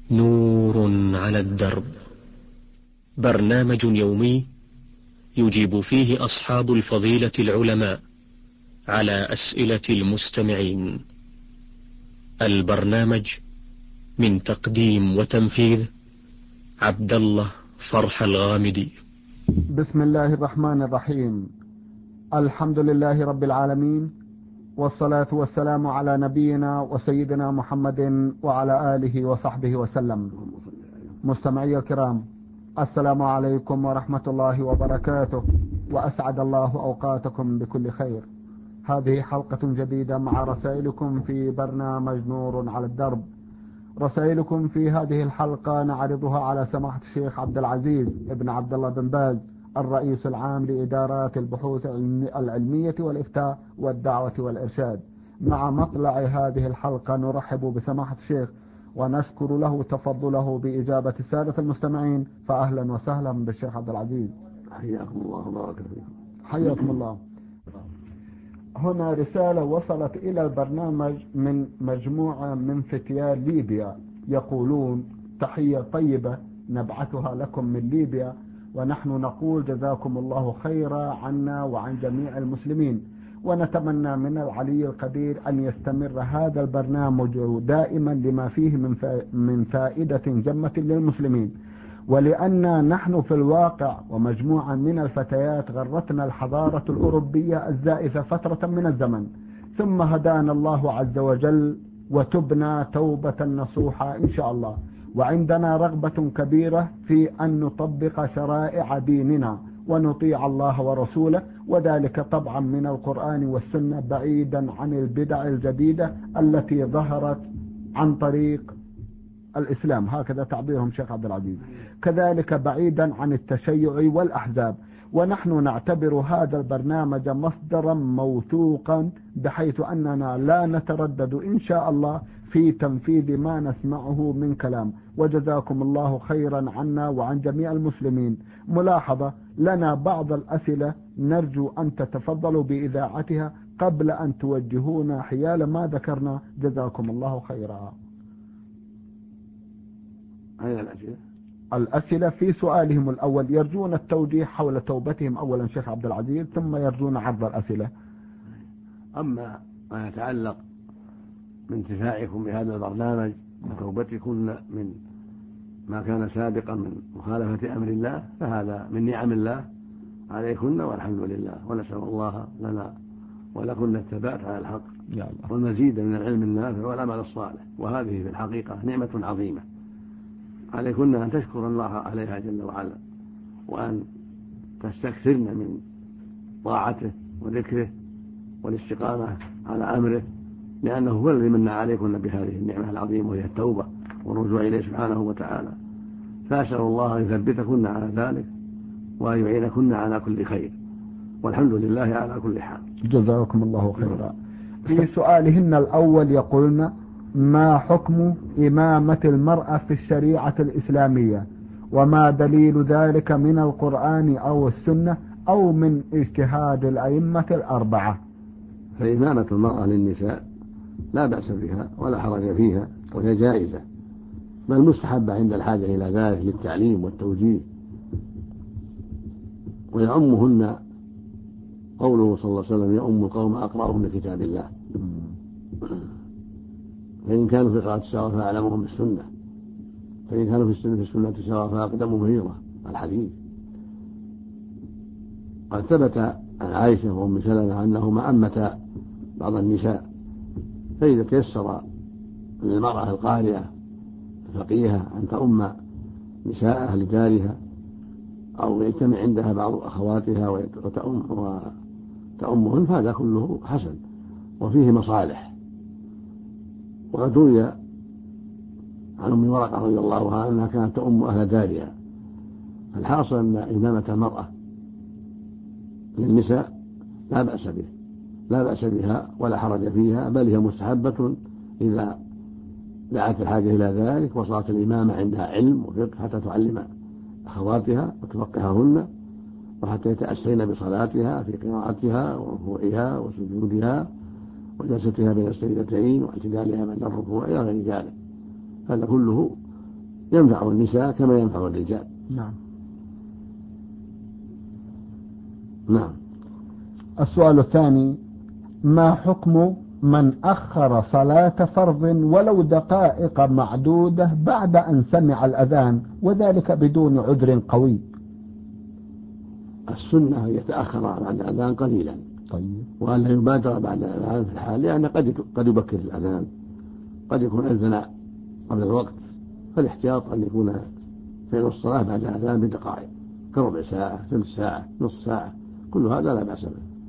نور على الدرب، برنامج يومي يجيب فيه أصحاب الفضيلة العلماء على أسئلة المستمعين. البرنامج من تقديم وتنفيذ عبد الله فرح الغامدي. بسم الله الرحمن الرحيم. الحمد لله رب العالمين، والصلاة والسلام على نبينا وسيدنا محمد وعلى آله وصحبه وسلم. مستمعي الكرام، السلام عليكم ورحمة الله وبركاته، وأسعد الله أوقاتكم بكل خير. هذه حلقة جديدة مع رسائلكم في برنامج نور على الدرب. رسائلكم في هذه الحلقة نعرضها على سماحة الشيخ عبد العزيز ابن عبد الله بن باز، الرئيس العام لإدارات البحوث العلمية والإفتاء والدعوة والإرشاد. مع مطلع هذه الحلقة نرحب بسماحة الشيخ ونشكر له تفضله بإجابة السادة المستمعين، فأهلا وسهلا بالشيخ عبد العزيز. حياكم الله وبارك فيكم. حياكم الله. هنا رسالة وصلت إلى البرنامج من مجموعة من فتيان ليبيا، يقولون: تحية طيبة نبعثها لكم من ليبيا، ونحن نقول جزاكم الله خيرا عنا وعن جميع المسلمين، ونتمنى من العلي القدير أن يستمر هذا البرنامج دائما لما فيه من فائدة جمة للمسلمين. ولأن نحن في الواقع ومجموعة من الفتيات غرتنا الحضارة الأوروبية الزائفة فترة من الزمن، ثم هدانا الله عز وجل وتبنا توبة نصوحة إن شاء الله، وعندنا رغبة كبيرة في أن نطبق شرائع ديننا ونطيع الله ورسوله، وذلك طبعا من القرآن والسنة، بعيدا عن البدع الجديدة التي ظهرت عن طريق الإسلام، هكذا تعبيرهم شيخ عبد العزيز، كذلك بعيدا عن التشيع والأحزاب. ونحن نعتبر هذا البرنامج مصدرا موثوقا، بحيث أننا لا نتردد إن شاء الله في تنفيذ ما نسمعه من كلام. وجزاكم الله خيرا عنا وعن جميع المسلمين. ملاحظة: لنا بعض الأسئلة نرجو أن تتفضلوا بإذاعتها قبل أن توجهونا حيال ما ذكرنا، جزاكم الله خيرا. أين الأسئلة في سؤالهم الأول يرجون التوضيح حول توبتهم أولا شيخ عبد العزيز، ثم يرجون عرض الأسئلة. أما ما يتعلق بانتفاعكم بهذا البرنامج وتوبتكم من ما كان سابقا من مخالفة أمر الله، فهذا من نعم الله عليكن، والحمد لله، ونسأل الله لنا ولكن الثبات على الحق والمزيد من العلم النافع والعمل الصالح. وهذه في الحقيقة نعمة عظيمة عليكن أن تشكر الله عليها جل وعلا، وأن تستكثرن من طاعته وذكره والاستقامة على أمره، لأنه هو الذي من عليكن بهذه النعمة العظيمة، وهي التوبة والرجوع إليه سبحانه وتعالى. فأسأل الله أن يثبتكن على ذلك وأن يعينكن على كل خير، والحمد لله على كل حال. جزاكم الله خيرا. في سؤالهن الأول يقولن: ما حكم إمامة المرأة في الشريعة الإسلامية، وما دليل ذلك من القرآن أو السنة أو من اجتهاد الأئمة الأربعة؟ فإمامة المرأة للنساء لا بأس بها ولا حرج فيها، وهي جائزة، بل مستحبة عند الحاجة إلى ذلك للتعليم والتوجيه. ويعمهن قوله صلى الله عليه وسلم: يؤم القوم أقرأهم لكتاب الله. فإن كانوا في قراءة سواء فأعلمهم بالسنة، فإن كانوا في السنة سواء فأقدمهم هجرة. الحديث قد ثبت عن عائشة وأم سلمة أنهما أمتا بعض النساء، فإذا تيسر للمرأة القارئة الفقيهة أن تؤم نساءها لجارها، أو يجتمع عندها بعض أخواتها وتأمهن، فهذا كله حسن وفيه مصالح. وقد روي عن أم ورقة رضي الله عنها أنها كانت تؤم أهل دارها. الحاصل أن إمامة المرأة للنساء لا بأس بها ولا حرج فيها، بل هي مستحبة إذا دعت الحاجة إلى ذلك، وصارت الإمامة عندها علم وفقه حتى تعلم أخواتها وتفقههن، وحتى يتأسين بصلاتها في قراءتها وركوعها وسجودها وجلستها بين السجدتين واعتدالها من الركوع إلى غير ذلك. هذا كله ينفع النساء كما ينفع الرجال. نعم. السؤال الثاني: ما حكم من أخر صلاة فرض ولو دقائق معدودة بعد أن سمع الأذان وذلك بدون عذر قوي؟ السنة يتأخر بعد الأذان قليلا، طيب. وأن لا يبادر بعد الأذان في الحال، لأن قد يبكر الأذان، قد يكون أذن قبل الوقت، فالاحتياط أن يكون في نص الصلاة بعد الأذان بدقائق، كربع ساعة، ثلث ساعة، نصف ساعة، كل هذا لا بأس به.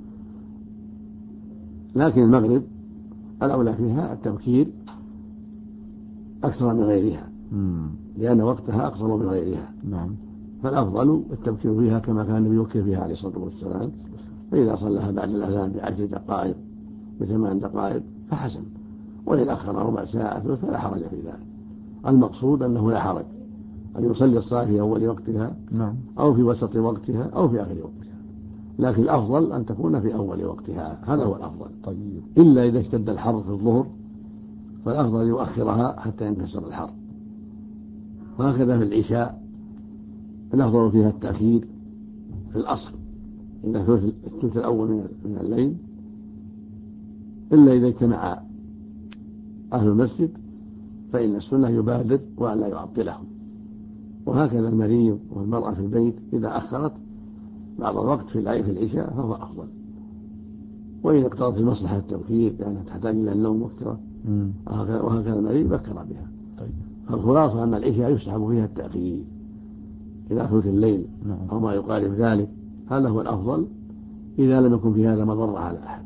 لكن المغرب الأولى فيها التبكير أكثر من غيرها، لأن وقتها أقصر من غيرها. نعم. فالأفضل التبكير فيها كما كان النبي يبكر فيها عليه الصلاة والسلام، فإذا صلىها بعد الأذان ب10 دقائق ب8 دقائق فحسن، وإن أخر ربع ساعة فلا حرج في ذلك. المقصود أنه لا حرج أن يصلي الصلاة في أول وقتها أو في وسط وقتها أو في آخر وقتها، لكن الأفضل أن تكون في أول وقتها، هذا هو الأفضل. طيب. إلا إذا اشتد الحر في الظهر فالأفضل يؤخرها حتى ينكسر الحر. وهكذا في العشاء الأفضل فيها التأخير في الأصل إذا الثلث الأول من الليل، إلا إذا اجتمع أهل المسجد فإن السنة يبادر وأن لا يعطلهم. وهكذا المريض والمرأة في البيت إذا أخرت بعض الوقت في العشاء فهو أفضل، وإن اقتضت المصلحة التبكير لأنها تحتاج إلى النوم مبكرا وهكذا المريض بكر بها. طيب. فالخلاصة أن العشاء يسحب فيها التأخير إلى ثلث الليل أو ما يقارب ذلك، هذا هو الأفضل إذا لم يكن في هذا مضرة على أحد.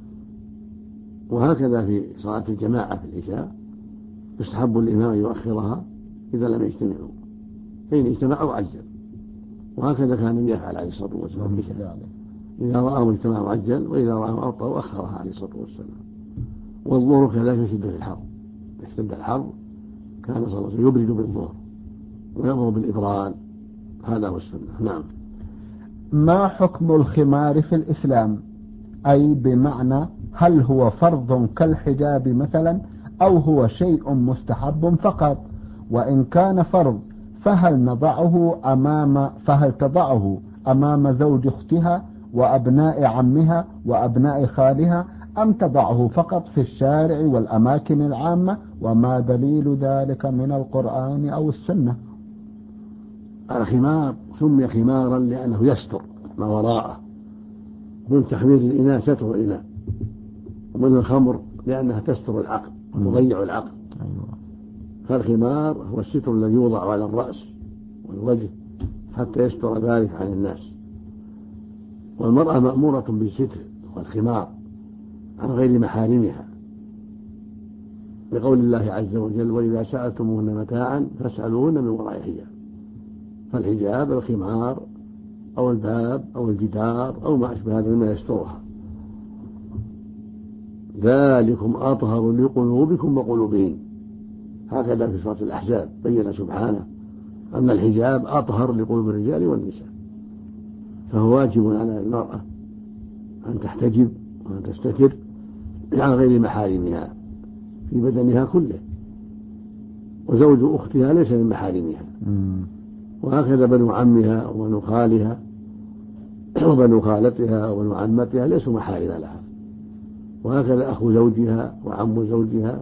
وهكذا في صلاة الجماعة في العشاء يستحب الإمام يؤخرها إذا لم يجتمعوا، فإن اجتمعوا عجل، وهكذا كان يفعل عليه الصلاة والسلام إذا رأهم اجتمعوا عجل، وإذا رأهم أبطأوا أخرها عليه الصلاة والسلام. والظهر كذلك يشد في الحر، يشتد الحر كان صلى الله عليه وسلم يبرد بالظهر ويأمر بالإبراد، هذا هو السنة. نعم. ما حكم الخمار في الإسلام؟ أي بمعنى هل هو فرض كالحجاب مثلا أو هو شيء مستحب فقط؟ وإن كان فرض فهل تضعه أمام زوج أختها وأبناء عمها وأبناء خالها أم تضعه فقط في الشارع والأماكن العامة؟ وما دليل ذلك من القرآن أو السنة؟ الخمار سمي خمارا لأنه يستر ما وراءه، من تحمير الإناء ستر الإناء، ومن الخمر لأنها تستر العقل وتضيع العقل. فالخمار هو الستر الذي يوضع على الرأس والوجه حتى يستر ذلك عن الناس. والمرأة مأمورة بالستر والخمار عن غير محارمها، بقول الله عز وجل: وإذا سألتموهن متاعا فاسألوهن من وراء حجاب. فالحجاب الخمار أو الباب أو الجدار أو ما أشبه هذا مما يسترها. ذلكم أطهر لقلوبكم وقلوبهم، هكذا في سورة الأحزاب بين سبحانه أن الحجاب أطهر لقلوب الرجال والنساء. فهو واجب على المرأة أن تحتجب وأن تستتر عن غير محارمها في بدنها كله، وزوج أختها ليس من محارمها، وهكذا بنو عمها وبنو خالها وبنو خالتها وبنو عمتها ليسوا محارم لها، وهكذا أخو زوجها وعم زوجها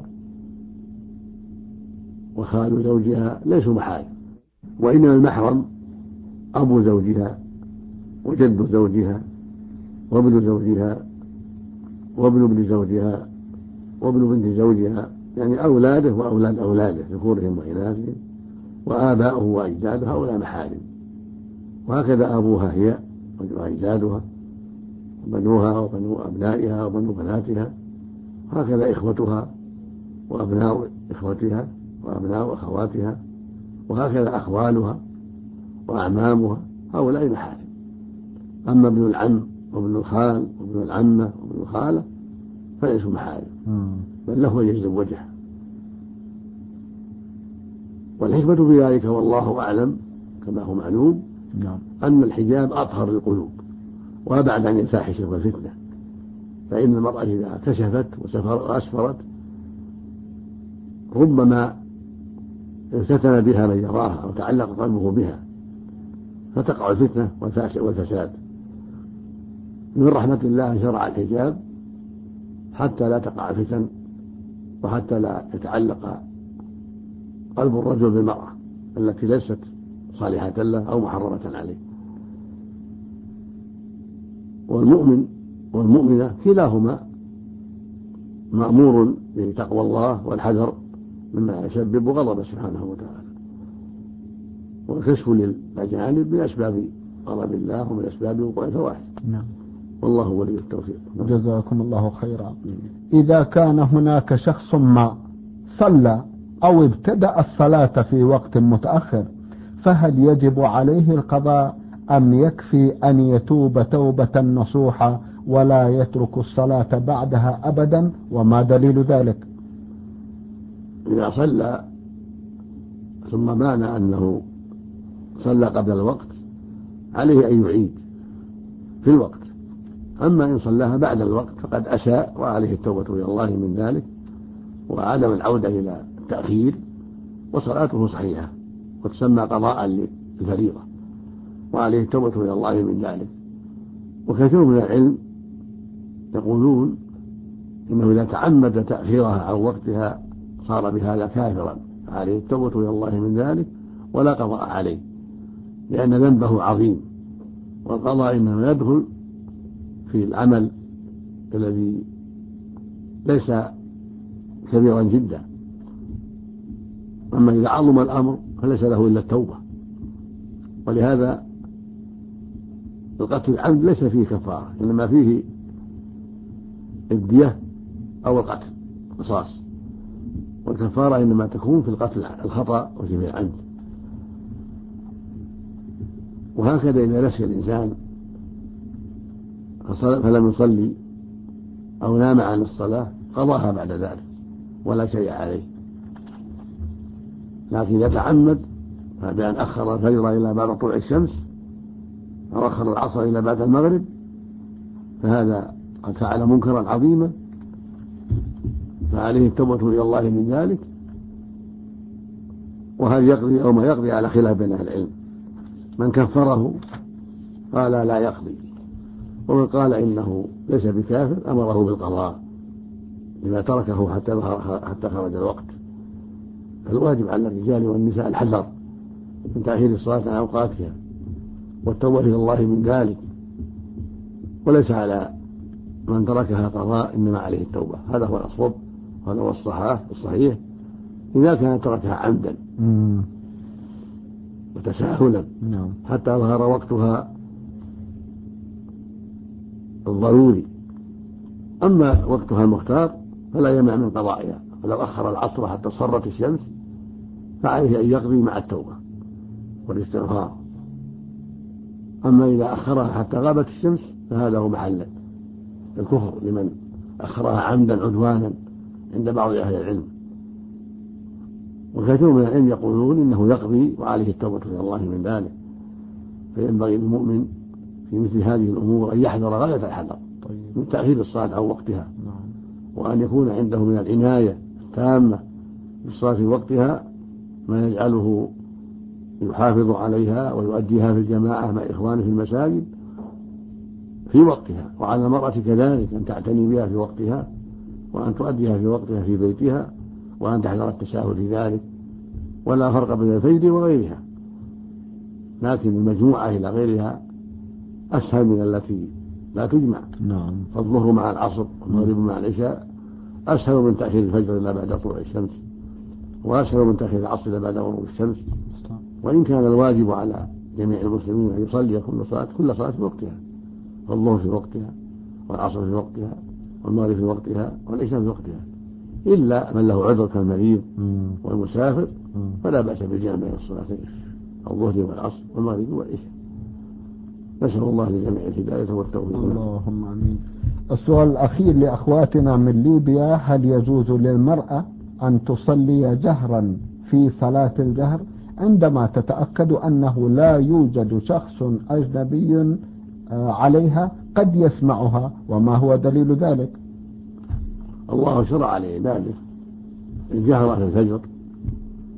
وخال زوجها ليسوا محارم. وإنما المحرم أبو زوجها وجد زوجها وابن زوجها وابن ابن زوجها وابن بنت زوجها، يعني أولاده وأولاد أولاده ذكورهم وإناثهم وآباؤه وأجداده، هؤلاء محارم. وهكذا أبوها هي وأجدادها وبنوها وبنو أبنائها وبنو بناتها، هكذا إخوتها وأبناء إخوتها وأبناء أخواتها، وهكذا أخوالها وأعمامها، هؤلاء محارم. أما ابن العم وابن الخال وابن العمة وابن الخالة فليسوا محارم، بل له أن يتزوجها. والحكمة في ذلك والله أعلم كما هو معلوم أن الحجاب أطهر للقلوب وأبعد عن الفاحشة والفتنة. فإن المرأة إذا كشفت وأسفرت ربما افتتن بها من يراها أو تعلق قلبه بها فتقع الفتنة والفساد. من رحمة الله أن شرع الحجاب حتى لا تقع الفتن وحتى لا يتعلق قلب الرجل بالمرأة التي ليست صالحة له أو محرمة عليه. والمؤمن والمؤمنة كلاهما مأمور بتقوى الله والحذر مما يسبب غضبه سبحانه وتعالى، والكشف للأجانب من أسباب غضب الله ومن أسباب وقوع الفواحش. نعم. والله ولي التوفيق. جزاكم الله خيرا. إذا كان هناك شخص ما صلى أو ابتدأ الصلاة في وقت متأخر فهل يجب عليه القضاء أم يكفي أن يتوب توبة نصوحة ولا يترك الصلاة بعدها أبدا؟ وما دليل ذلك؟ إذا صلى ثم بان أنه صلى قبل الوقت عليه أن يعيد في الوقت، أما إن صلاها بعد الوقت فقد أساء وعليه التوبة إلى الله من ذلك وعدم العودة إلى التأخير، وصلاته صحيحة وتسمى قضاء للفريضة وعليه التوبة إلى الله من ذلك. وكثير من العلم يقولون إنه إذا تعمد تأخيرها عن وقتها صار بهذا كافرا، عليه التوبة إلى الله من ذلك ولا قضاء عليه، لأن ذنبه عظيم، والقضاء إنما يدخل في العمل الذي ليس كبيرا جدا. أما إذا عظم الأمر فليس له إلا التوبة. ولهذا القتل العمد ليس فيه كفارة، إنما فيه الدية أو القتل قصاص، والكفارة إنما تكون في القتل الخطأ وفي العمد. وهكذا إذا نسي الإنسان فلم يصلي أو نام عن الصلاة قضاها بعد ذلك ولا شيء عليه. لكن إذا تعمد بأن أخر الفجر إلى بعد طلوع الشمس أو أخر العصر إلى بعد المغرب فهذا قد فعل منكرا عظيما، فعليه التوبة إلى الله من ذلك. وهل يقضي أو ما يقضي على خلاف بين أهل العلم. من كفره قال لا يقضي، ومن قال إنه ليس بكافر أمره بالقضاء لما تركه حتى خرج الوقت. فالواجب على الرجال والنساء الحذر من تأخير الصلاة عن أوقاتها والتوبة إلى الله من ذلك، وليس على من تركها قضاء، إنما عليه التوبة. هذا هو الأصوب، هذا هو الصحيح إذا كان تركها عمدا وتساهلا حتى ظهر وقتها الضروري. أما وقتها المختار فلا يمنع من قضائها، فلو أخر العصر حتى صرت الشمس فعليه أن يقضي مع التوبة والاستغفار. أما إذا أخرها حتى غابت الشمس فهذا هو محل الكفر لمن أخرها عمدا عدوانا عند بعض أهل العلم. وكثير من العلم يقولون إنه يقضي وعليه التوبة إلى الله من ذلك. فينبغي للمؤمن في مثل هذه الأمور أن يحذر غاية الحذر من تأخير الصلاة عن وقتها، وأن يكون عنده من العناية التامة بالصلاة في وقتها ما يجعله يحافظ عليها ويؤديها في الجماعة مع إخوانه في المساجد في وقتها. وعلى المرأة كذلك أن تعتني بها في وقتها، وأن تؤديها في وقتها في بيتها، وأن تحذر التساهل في ذلك. ولا فرق بين الفجر وغيرها، لكن المجموعة إلى غيرها أسهل من التي لا تجمع. فالظهر مع العصر والمغرب مع العشاء أسهل من تأخير الفجر إلى بعد طلوع الشمس، وأسهل من تأخير العصر إلى بعد غروب الشمس. وإن كان الواجب على جميع المسلمين أن يصلي كل صلاة في وقتها، فالظهر في وقتها والعصر في وقتها والمغرب في وقتها والعشاء في وقتها، إلا من له عذر كالمريض والمسافر فلا بأس بالجمع بين الصلاتين الظهر والعصر والمغرب والعشاء. نسأل الله لجميع الهداية والتوفيق. اللهم آمين. السؤال الأخير لأخواتنا من ليبيا: هل يجوز للمرأة أن تصلي جهرا في صلاة الجهر عندما تتأكد أنه لا يوجد شخص أجنبي عليها قد يسمعها؟ وما هو دليل ذلك؟ الله شرع لعباده الجهر في الفجر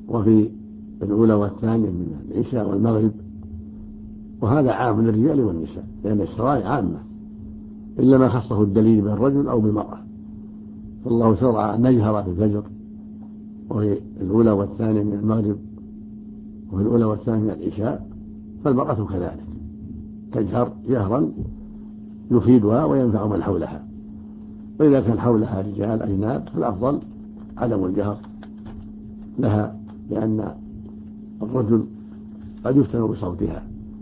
وفي الأولى والثانية من العشاء والمغرب. وهذا عام للرجال والنساء، لأن الشرائع عامة إلا ما خصه الدليل بالرجل أو بالمرأة. فالله شرع أن نجهر في الفجر وفي الأولى والثانية من المغرب وفي الأولى والثانية من العشاء، فالمرأة كذلك تجهر جهرا يفيدها وينفع من حولها. وإذا كان حولها رجال أجناب فالأفضل عدم الجهر لها، لأن الرجل قد يفتن بصوتها،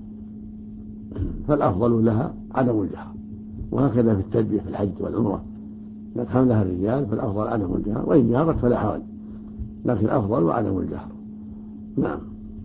فالأفضل لها عدم الجهر. وهكذا في التلبية في الحج والعمرة، إذا كان لها الرجال فالأفضل عدم الجهر، وإن جهرت فلا حرج، لكن الأفضل عدم الجهر. نعم.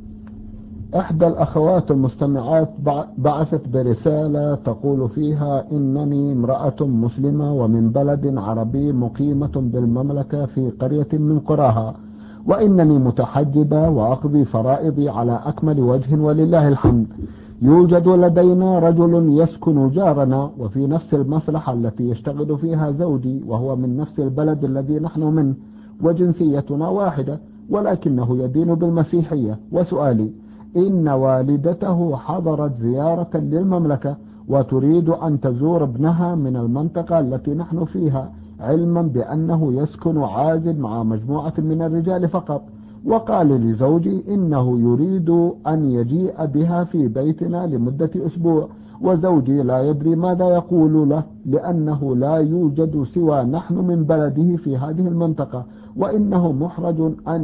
إحدى الأخوات المستمعات بعثت برسالة تقول فيها: إنني امرأة مسلمة ومن بلد عربي مقيمة بالمملكة في قرية من قراها، وإنني متحجبة وأقضي فرائضي على أكمل وجه ولله الحمد. يوجد لدينا رجل يسكن جارنا وفي نفس المصلحة التي يشتغل فيها زوجي، وهو من نفس البلد الذي نحن منه وجنسيتنا واحدة، ولكنه يدين بالمسيحية. وسؤالي: إن والدته حضرت زيارة للمملكة وتريد أن تزور ابنها من المنطقة التي نحن فيها، علما بأنه يسكن عازل مع مجموعة من الرجال فقط، وقال لزوجي إنه يريد أن يجيء بها في بيتنا لمدة أسبوع، وزوجي لا يدري ماذا يقول له، لأنه لا يوجد سوى نحن من بلده في هذه المنطقة، وإنه محرج أن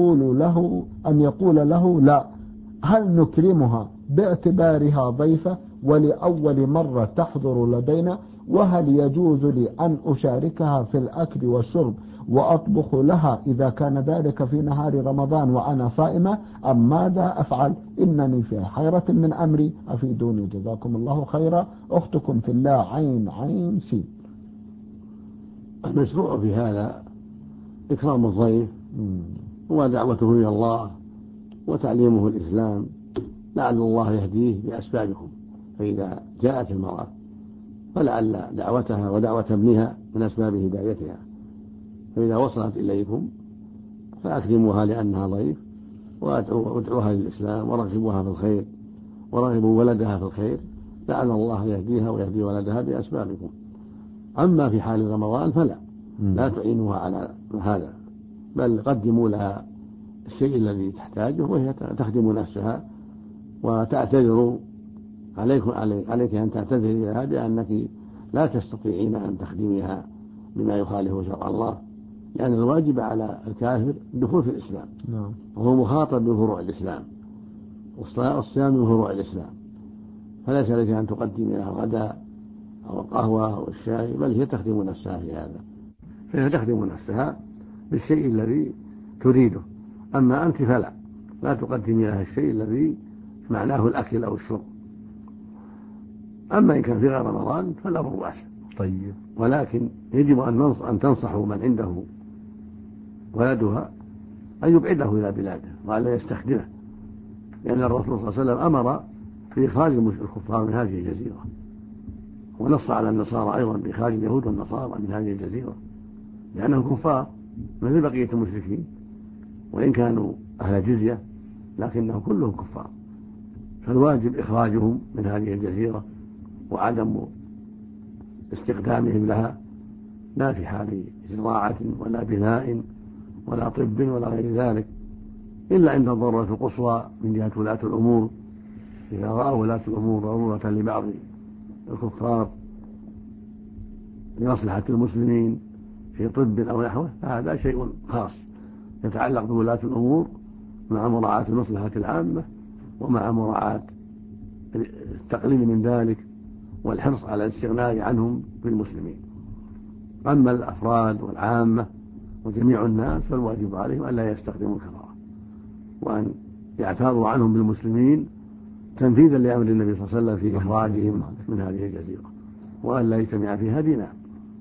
يقول له لا. هل نكرمها باعتبارها ضيفة ولأول مرة تحضر لدينا؟ وهل يجوز لي أن أشاركها في الأكل والشرب وأطبخ لها إذا كان ذلك في نهار رمضان وأنا صائمة، أم ماذا أفعل؟ إنني في حيرة من أمري، أفيدوني جزاكم الله خيرا. أختكم في الله عين سي. المشروع في هذا إكرام الضيف ودعوته إلى الله وتعليمه الإسلام، لعل الله يهديه بأسبابكم. فإذا جاءت المرأة فلعل دعوتها ودعوة ابنها من أسباب هدايتها، فإذا وصلت إليكم فأكرموها لأنها ضيف، وادعوها للإسلام ورغبوها في الخير ورغبوا ولدها في الخير، لعل الله يهديها ويهدي ولدها بأسبابكم. أما في حال رمضان فلا لا تعينوها على هذا، بل قدموا لها الشيء الذي تحتاجه وهي تخدم نفسها، وتعتذروا عليك أن تعتذري لها بأنك لا تستطيعين أن تخدميها بما يخالف شرع الله، لأن الواجب على الكافر الدخول في الإسلام، وهو مخاطب بفروع الإسلام، والصيام من فروع الإسلام، فليس لك أن تقدمي لها الغداء أو القهوة أو الشاي، بل هي تخدم نفسها في هذا، فهي تخدم نفسها بالشيء الذي تريده. أما أنت فلا تقدمي لها الشيء الذي معناه الأكل أو الشرب. أما إن كان في غير رمضان فلا بأس. طيب. ولكن يجب أن تنصحوا من عنده ولدها أن يبعده إلى بلاده وألا يستخدمه، لأن الرسول صلى الله عليه وسلم أمر بإخراج الكفار من هذه الجزيرة، ونص على النصارى أيضا بإخراج اليهود والنصارى من هذه الجزيرة، لأنهم كفار مثل بقية المشركين، وإن كانوا أهل جزية لكنهم كلهم كفار، فالواجب إخراجهم من هذه الجزيرة وعدم استخدامهم لها، لا في حال زراعة ولا بناء ولا طب ولا غير ذلك، إلا عند الضرورة القصوى من جهة ولاة الأمور. إذا رأى ولاة الأمور ضرورة لبعض الكفار لمصلحة المسلمين في طب أو نحوه فهذا شيء خاص يتعلق بولاة الأمور، مع مراعاة المصلحة العامة ومع مراعاة التقليل من ذلك والحرص على الاستغناء عنهم بالمسلمين. أما الأفراد والعامة وجميع الناس فالواجب عليهم أن لا يستخدموا الكفرة، وأن يعتاضوا عنهم بالمسلمين تنفيذا لأمر النبي صلى الله عليه وسلم في إخراجهم من هذه الجزيرة، وأن لا يجتمع فيها دينار.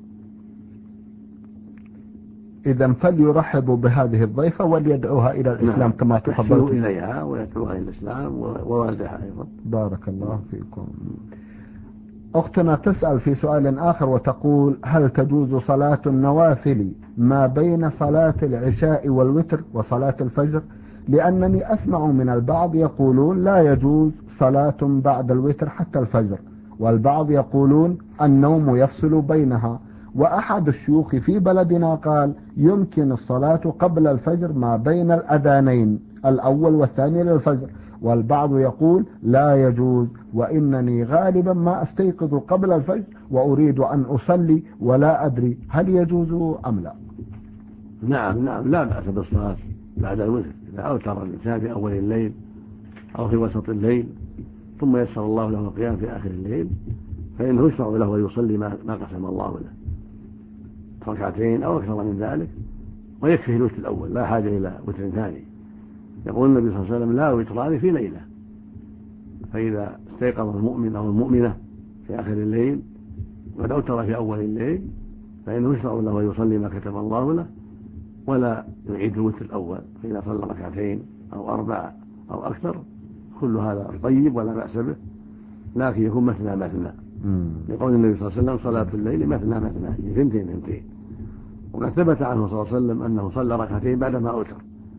إذا فليرحبوا بهذه الضيفة وليدعوها إلى الإسلام كما تفضلت إليها ويدعوها إلى الإسلام ووالدها أيضا. بارك الله فيكم. أختنا تسأل في سؤال آخر وتقول: هل تجوز صلاة النوافل ما بين صلاة العشاء والوتر وصلاة الفجر لأنني أسمع من البعض يقولون لا يجوز صلاة بعد الوتر حتى الفجر، والبعض يقولون النوم يفصل بينها، وأحد الشيوخ في بلدنا قال يمكن الصلاة قبل الفجر ما بين الأذانين الأول والثاني للفجر، والبعض يقول لا يجوز، وإنني غالبا ما أستيقظ قبل الفجر وأريد أن أصلي ولا أدري هل يجوز أم لا. نعم لا بأس بالصلاة بعد الوتر إذا أوتر الإنسان في أول الليل أو في وسط الليل ثم يسر الله له القيام في آخر الليل فإنه يشرع له أن يصلي ما قسم الله له ركعتين أو أكثر من ذلك، ويكفيه الوتر الأول لا حاجة إلى وتر ثاني. يقول النبي صلى الله عليه وسلم لا وتران في ليلة، فإذا استيقظ المؤمن أو المؤمنة في آخر الليل وقد أوتر في أول الليل فإنه يشرع له أن يصلي ما كتب الله له ولا يعيد الوتر الأول، فإذا صلى ركعتين أو 4 أو أكثر كل هذا طيب ولا بأس به، لكن يكون مثنى لقول النبي صلى الله عليه وسلم صلاة الليل مثنى اثنتين. وقد ثبت عنه صلى الله عليه وسلم أنه صلى ركعتين بعدما أوتر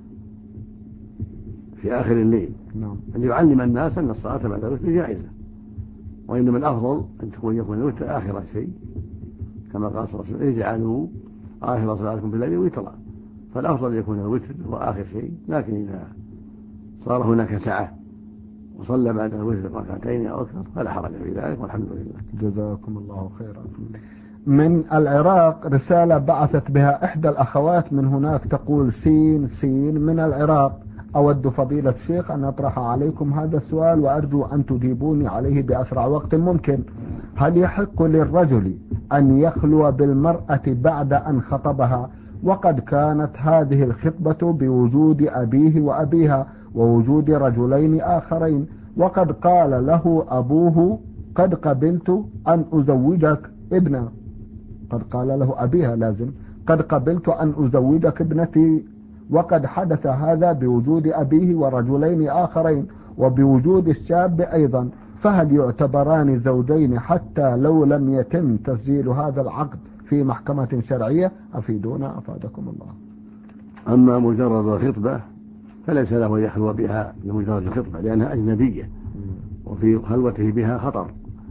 في آخر الليل ليعلم الناس أن الصلاة بعد الوتر جائزة، وإنما الأفضل أن يكون الوتر آخر شيء كما قال صلى الله عليه وسلم اجعلوا آخر صلاتكم بالليل وترا، فالأفضل يكون الوتر هو آخر شيء، لكن إذا صار هناك سعة وصلى بعد الوتر ركعتين أو أكثر فلا حرج في ذلك، والحمد لله. جزاكم الله خيرا. من العراق رسالة بعثت بها إحدى الأخوات من هناك تقول سين من العراق: أود فضيلة الشيخ أن أطرح عليكم هذا السؤال وأرجو أن تجيبوني عليه بأسرع وقت ممكن. هل يحق للرجل أن يخلو بالمرأة بعد أن خطبها وقد كانت هذه الخطبة بوجود أبيه وأبيها ووجود رجلين آخرين، وقد قال له أبوه قد قبلت أن أزوجك ابنة، قد قال له أبيها لازم قد قبلت أن أزوجك ابنتي، وقد حدث هذا بوجود أبيه ورجلين آخرين وبوجود الشاب أيضا، فهل يعتبران زوجين حتى لو لم يتم تسجيل هذا العقد في محكمة شرعية؟ أفيدونا أفادكم الله. أما مجرد الخطبة فليس له أن يخلو بها لمجرد الخطبة لأنها أجنبية وفي خلوته بها خطر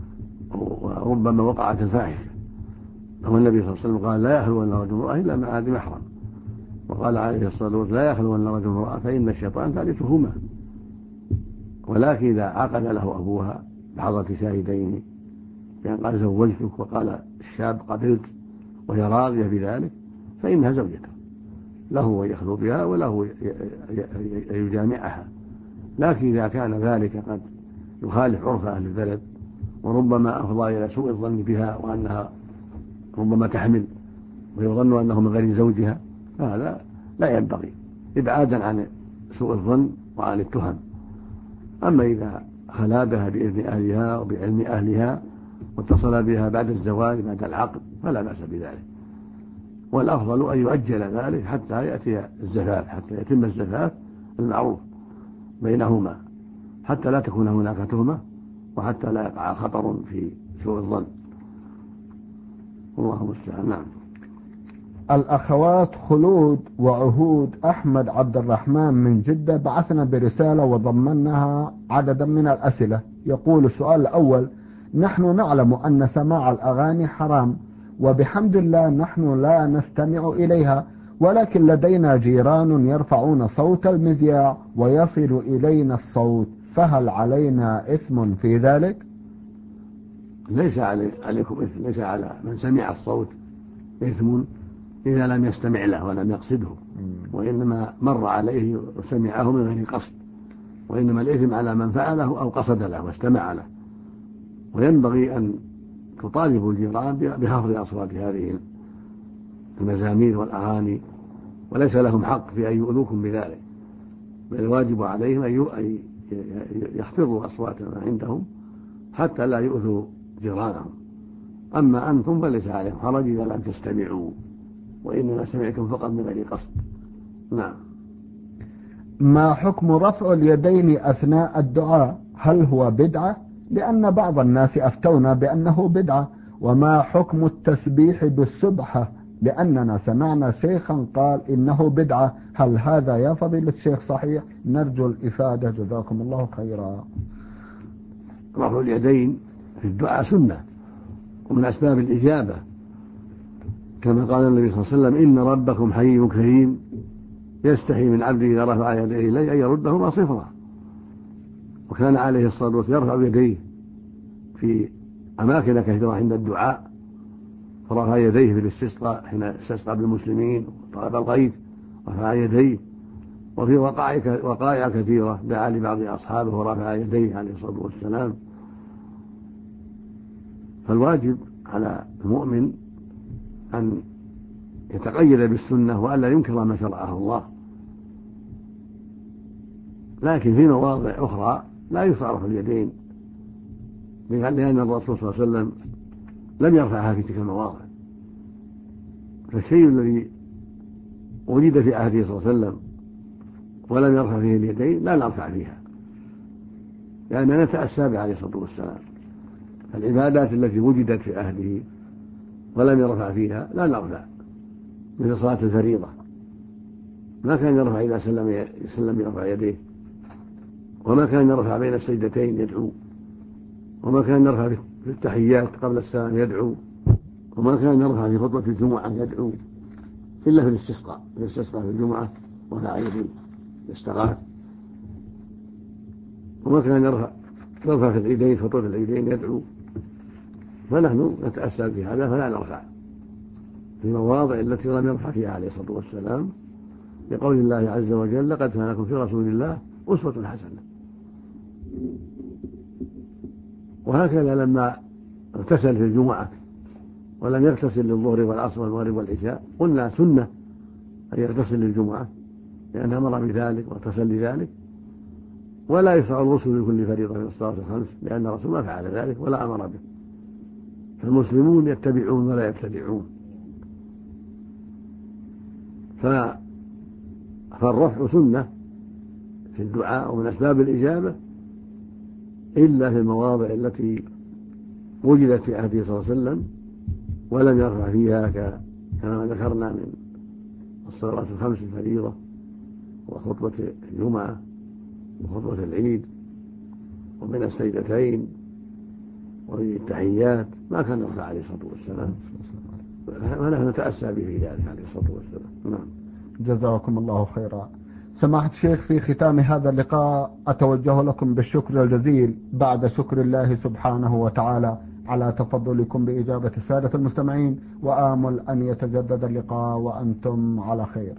وربما وقعت الفاحشة، والنبي صلى الله عليه وسلم قال لا يخلون رجل امرأة إلا مع ذي محرم، وقال عليه الصلاة والسلام لا يخلون رجل امرأة فإن الشيطان ثالثهما. ولكن إذا عقد له أبوها بحضرة شاهدين بأن قال زوجتك وقال الشاب قبلت وهي راضية بذلك فإنها زوجته، له أن يخلو بها وله أن يجامعها، لكن إذا كان ذلك قد يخالف عرف أهل البلد وربما أفضى إلى سوء الظن بها وأنها ربما تحمل ويظن أنه من غير زوجها فهذا لا ينبغي إبعادا عن سوء الظن وعن التهم. أما إذا خلا بها بإذن أهلها وبعلم أهلها واتصل بها بعد الزواج بعد العقد فلا بأس بذلك، والأفضل أن يؤجل ذلك حتى يأتي الزفاف، حتى يتم الزفاف المعروف بينهما، حتى لا تكون هناك تهمة وحتى لا يقع خطر في سوء الظن، والله المستعان. نعم. الأخوات خلود وعهود أحمد عبد الرحمن من جدة بعثنا برسالة وضمنها عددا من الأسئلة. يقول السؤال الأول: نحن نعلم أن سماع الأغاني حرام وبحمد الله نحن لا نستمع إليها، ولكن لدينا جيران يرفعون صوت المذياع ويصل إلينا الصوت، فهل علينا إثم في ذلك؟ ليس عليكم إثم، ليس على من سمع الصوت إثم إذا لم يستمع له ولم يقصده، وإنما مر عليه وسمعه من غير قصد، وإنما الإثم على من فعله أو قصد له واستمع له. وينبغي أن تطالبوا الجيران بخفض أصوات هذه المزامير والأغاني، وليس لهم حق في أن يؤذوكم بذلك، بل الواجب عليهم أن يخفضوا أصواتهم عندهم حتى لا يؤذوا جيرانهم. أما أنتم فليس عليكم حرج إذا لم تستمعوا، وإنما سمعتم فقط من غير قصد. نعم. ما حكم رفع اليدين أثناء الدعاء؟ هل هو بدعة؟ لأن بعض الناس أفتونا بأنه بدعة. وما حكم التسبيح بالسبحة لأننا سمعنا شيخا قال إنه بدعة. هل هذا يا فضيلة الشيخ صحيح؟ نرجو الإفادة جزاكم الله خيرا. رفع اليدين في الدعاء سنة ومن أسباب الإجابة، كما قال النبي صلى الله عليه وسلم: إن ربكم حي كريم يستحي من عبده إذا رفع يديه إليه أن يردهما صفرا. وكان عليه الصلاة والسلام يرفع يديه في أماكن كثيرة عند الدعاء، فرفع يديه في الاستسقاء حين استسقى بالمسلمين وطلب الغيث رفع يديه، وفي وقائع كثيرة دعا لبعض أصحابه ورفع يديه عليه الصلاة والسلام. فالواجب على المؤمن أن يتقيد بالسنة وألا ينكر ما شرعه الله، لكن في مواضع أخرى لا يشرع رفع اليدين، لأن الرسول صلى الله عليه وسلم لم يرفعها في تلك المواضع. فالشيء الذي وجد في عهده صلى الله عليه وسلم ولم يرفع فيه اليدين لا نرفع فيها، لأننا نتأسى به عليه الصلاة والسلام. العبادات التي وجدت في عهده ولم يرفع فيها لا نرفع، مثل صلاة الفريضة ما كان يرفع إذا سلم يرفع يديه، وما كان يرفع بين السجدتين يدعو، وما كان يرفع في التحيات قبل السلام يدعو، وما كان يرفع في خطبة الجمعة يدعو إلا في الاستسقاء في الجمعة رفع يديه يستغاث، وما كان يرفع في العيدين خطبة العيدين يدعو. فنحن نتأسى بهذا فلا نرفع في المواضع التي لم يرفع فيها عليه الصلاة والسلام، لقول الله عز وجل: لقد كان لكم في رسول الله أسوة حسنة. وهكذا لما اغتسل في الجمعة ولم يغتسل للظهر والعصر والمغرب والعشاء قلنا سنة أن يغتسل للجمعة، لأن أمر بذلك واغتسل لذلك، ولا يشرع الغسل لكل فريضة من الصلاة الخمس، لأن الرسول ما فعل ذلك ولا أمر به. فالمسلمون يتبعون ولا يبتدعون. فالرفع سنة في الدعاء ومن أسباب الإجابة، إلا في المواضع التي وجدت في عهده صلى الله عليه وسلم ولم يرفع فيها، كما ذكرنا من الصلاة الخمس الفريضة وخطبة الجمعة وخطبة العيد وبين السجدتين وفي التحيات ما كان يرفع عليه الصلاة والسلام، ونحن نتأسى به في ذلك عليه الصلاة والسلام. نعم. جزاكم الله خيرا. سماحة الشيخ، في ختام هذا اللقاء أتوجه لكم بالشكر الجزيل بعد شكر الله سبحانه وتعالى على تفضلكم بإجابة السادة المستمعين، وآمل أن يتجدد اللقاء وأنتم على خير.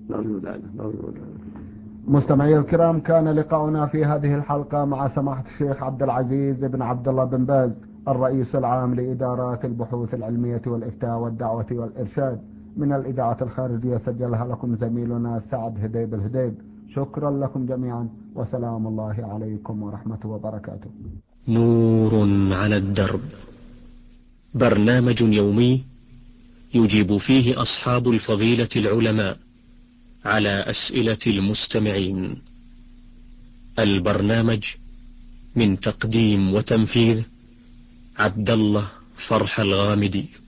مستمعي الكرام، كان لقاؤنا في هذه الحلقة مع سماحة الشيخ عبد العزيز بن عبد الله بن باز، الرئيس العام لإدارات البحوث العلمية والإفتاء والدعوة والإرشاد من الإذاعة الخارجية، سجلها لكم زميلنا سعد هديب الهديب. شكرا لكم جميعا، وسلام الله عليكم ورحمة وبركاته. نور على الدرب، برنامج يومي يجيب فيه أصحاب الفضيلة العلماء على أسئلة المستمعين. البرنامج من تقديم وتنفيذ عبد الله فرح الغامدي.